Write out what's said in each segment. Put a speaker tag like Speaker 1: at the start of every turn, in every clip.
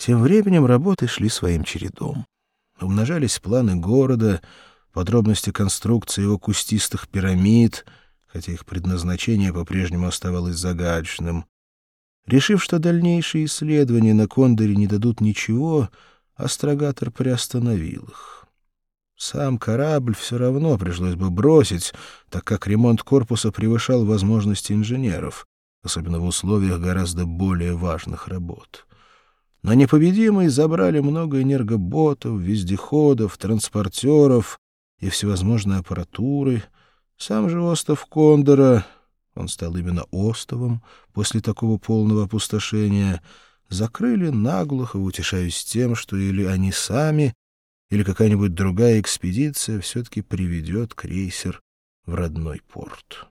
Speaker 1: Тем временем работы шли своим чередом. Умножались планы города, подробности конструкции его кустистых пирамид, хотя их предназначение по-прежнему оставалось загадочным. Решив, что дальнейшие исследования на Кондоре не дадут ничего, астрогатор приостановил их. Сам корабль все равно пришлось бы бросить, так как ремонт корпуса превышал возможности инженеров, особенно в условиях гораздо более важных работ. На «Непобедимый» забрали много энергоботов, вездеходов, транспортеров и всевозможной аппаратуры. Сам же остов Кондора, он стал именно остовом после такого полного опустошения, закрыли наглухо, утешаясь тем, что или они сами, или какая-нибудь другая экспедиция все-таки приведет крейсер в родной порт.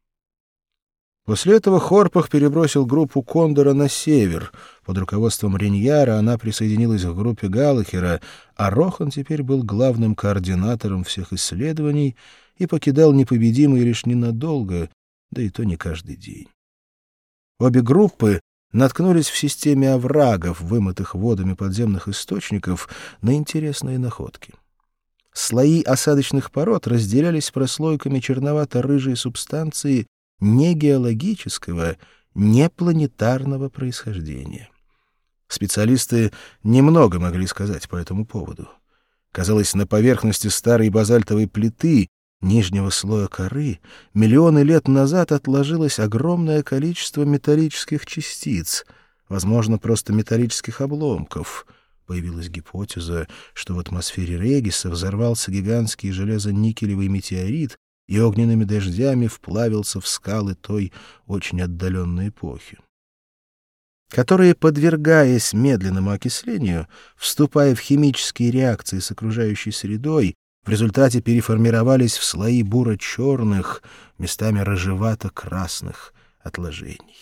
Speaker 1: После этого Хорпах перебросил группу Кондора на север. Под руководством Риньяра она присоединилась к группе Галлахера, а Рохан теперь был главным координатором всех исследований и покидал «Непобедимый» лишь ненадолго, да и то не каждый день. Обе группы наткнулись в системе оврагов, вымытых водами подземных источников, на интересные находки. Слои осадочных пород разделялись прослойками черновато-рыжей субстанции не геологического, не планетарного происхождения. Специалисты немного могли сказать по этому поводу. Казалось, на поверхности старой базальтовой плиты, нижнего слоя коры, миллионы лет назад отложилось огромное количество металлических частиц, возможно, просто металлических обломков. Появилась гипотеза, что в атмосфере Региса взорвался гигантский железо-никелевый метеорит и огненными дождями вплавился в скалы той очень отдаленной эпохи, которые, подвергаясь медленному окислению, вступая в химические реакции с окружающей средой, в результате переформировались в слои буро-черных, местами рыжевато-красных отложений.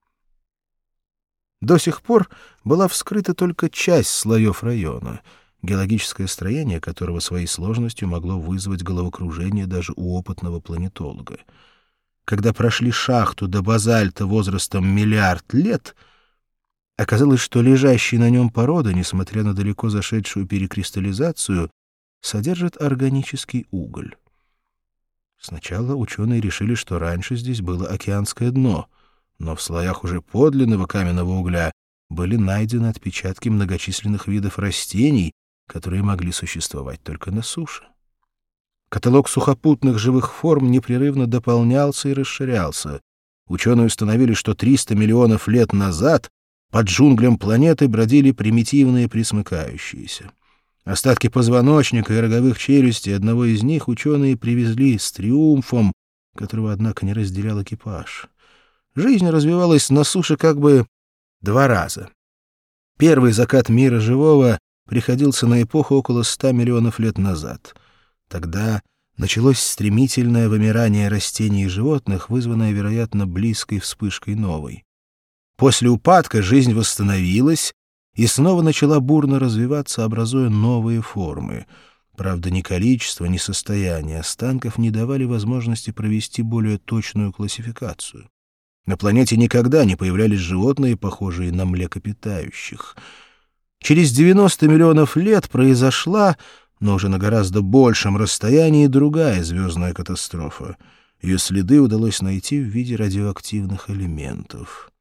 Speaker 1: До сих пор была вскрыта только часть слоев района, геологическое строение которого своей сложностью могло вызвать головокружение даже у опытного планетолога. Когда прошли шахту до базальта возрастом 1 миллиард лет, оказалось, что лежащие на нем породы, несмотря на далеко зашедшую перекристаллизацию, содержат органический уголь. Сначала ученые решили, что раньше здесь было океанское дно, но в слоях уже подлинного каменного угля были найдены отпечатки многочисленных видов растений, которые могли существовать только на суше. Каталог сухопутных живых форм непрерывно дополнялся и расширялся. Ученые установили, что 300 миллионов лет назад под джунглям планеты бродили примитивные пресмыкающиеся. Остатки позвоночника и роговых челюстей одного из них ученые привезли с триумфом, которого, однако, не разделял экипаж. Жизнь развивалась на суше как бы 2 раза. Первый закат мира живого приходился на эпоху около 100 миллионов лет назад. Тогда началось стремительное вымирание растений и животных, вызванное, вероятно, близкой вспышкой новой. После упадка жизнь восстановилась и снова начала бурно развиваться, образуя новые формы. Правда, ни количество, ни состояние останков не давали возможности провести более точную классификацию. На планете никогда не появлялись животные, похожие на млекопитающих. Через 90 миллионов лет произошла, но уже на гораздо большем расстоянии, другая звездная катастрофа. Ее следы удалось найти в виде радиоактивных элементов.